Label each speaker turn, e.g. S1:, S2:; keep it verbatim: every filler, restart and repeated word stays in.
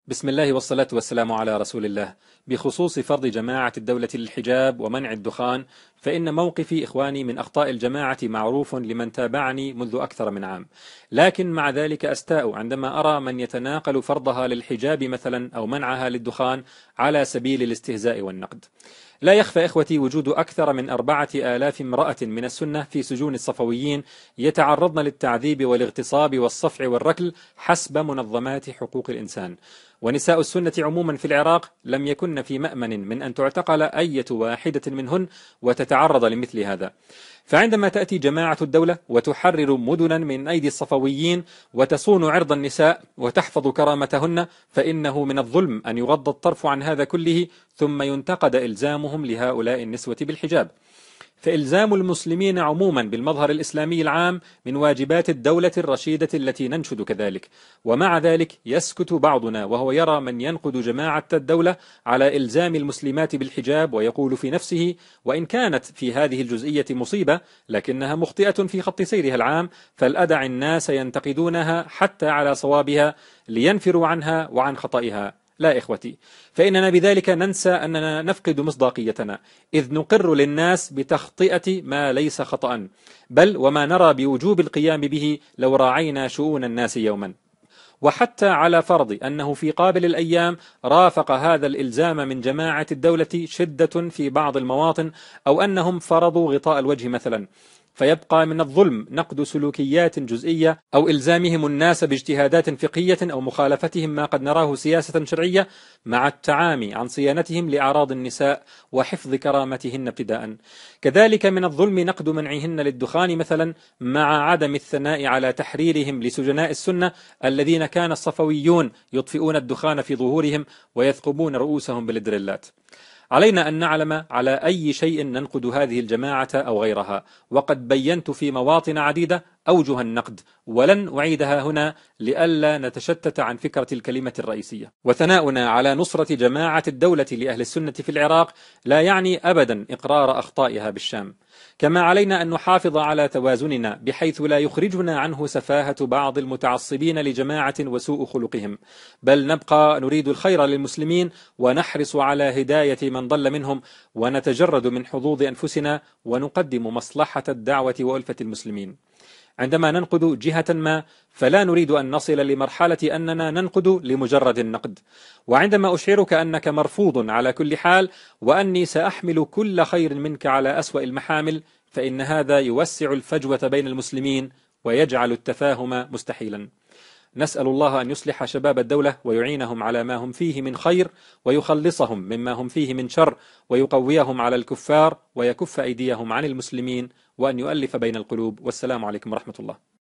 S1: بسم الله والصلاة والسلام على رسول الله. بخصوص فرض جماعة الدولة للحجاب ومنع الدخان، فإن موقفي إخواني من أخطاء الجماعة معروف لمن تابعني منذ أكثر من عام، لكن مع ذلك أستاء عندما أرى من يتناقل فرضها للحجاب مثلا أو منعها للدخان على سبيل الاستهزاء والنقد. لا يخفى إخوتي وجود أكثر من أربعة آلاف امرأة من السنة في سجون الصفويين يتعرضن للتعذيب والاغتصاب والصفع والركل حسب منظمات حقوق الإنسان، ونساء السنة عموما في العراق لم يكن في مأمن من أن تعتقل أية واحدة منهن وتتعرض لمثل هذا. فعندما تأتي جماعة الدولة وتحرر مدنا من أيدي الصفويين وتصون عرض النساء وتحفظ كرامتهن، فإنه من الظلم أن يغض الطرف عن هذا كله ثم ينتقد إلزامهم لهؤلاء النسوة بالحجاب. فإلزام المسلمين عموما بالمظهر الإسلامي العام من واجبات الدولة الرشيدة التي ننشد كذلك، ومع ذلك يسكت بعضنا وهو يرى من ينقد جماعة الدولة على إلزام المسلمات بالحجاب ويقول في نفسه: وإن كانت في هذه الجزئية مصيبة لكنها مخطئة في خط سيرها العام، فلأدع الناس ينتقدونها حتى على صوابها لينفروا عنها وعن خطئها. لا إخوتي، فإننا بذلك ننسى أننا نفقد مصداقيتنا، إذ نقر للناس بتخطئة ما ليس خطأ، بل وما نرى بوجوب القيام به لو راعينا شؤون الناس يوما. وحتى على فرض أنه في قابل الأيام رافق هذا الإلزام من جماعة الدولة شدة في بعض المواطن، أو أنهم فرضوا غطاء الوجه مثلا، فيبقى من الظلم نقد سلوكيات جزئية أو إلزامهم الناس باجتهادات فقهية أو مخالفتهم ما قد نراه سياسة شرعية، مع التعامي عن صيانتهم لأعراض النساء وحفظ كرامتهن ابتداء. كذلك من الظلم نقد منعهن للدخان مثلا، مع عدم الثناء على تحريرهم لسجناء السنة الذين كان الصفويون يطفئون الدخان في ظهورهم ويثقبون رؤوسهم بالدريلات. علينا أن نعلم على أي شيء ننقد هذه الجماعة أو غيرها، وقد بينت في مواطن عديدة أوجه النقد، ولن أعيدها هنا لئلا نتشتت عن فكرة الكلمة الرئيسية. وثناؤنا على نصرة جماعة الدولة لأهل السنة في العراق لا يعني أبدا إقرار أخطائها بالشام، كما علينا أن نحافظ على توازننا بحيث لا يخرجنا عنه سفاهة بعض المتعصبين لجماعة وسوء خلقهم، بل نبقى نريد الخير للمسلمين ونحرص على هداية من ضل منهم، ونتجرد من حظوظ أنفسنا ونقدم مصلحة الدعوة وألفة المسلمين. عندما ننقد جهة ما فلا نريد أن نصل لمرحلة أننا ننقد لمجرد النقد. وعندما أشعرك أنك مرفوض على كل حال وأني سأحمل كل خير منك على أسوأ المحامل، فإن هذا يوسع الفجوة بين المسلمين ويجعل التفاهم مستحيلا. نسأل الله أن يصلح شباب الدولة ويعينهم على ما هم فيه من خير، ويخلصهم مما هم فيه من شر، ويقويهم على الكفار، ويكف أيديهم عن المسلمين، وأن يؤلف بين القلوب. والسلام عليكم ورحمة الله.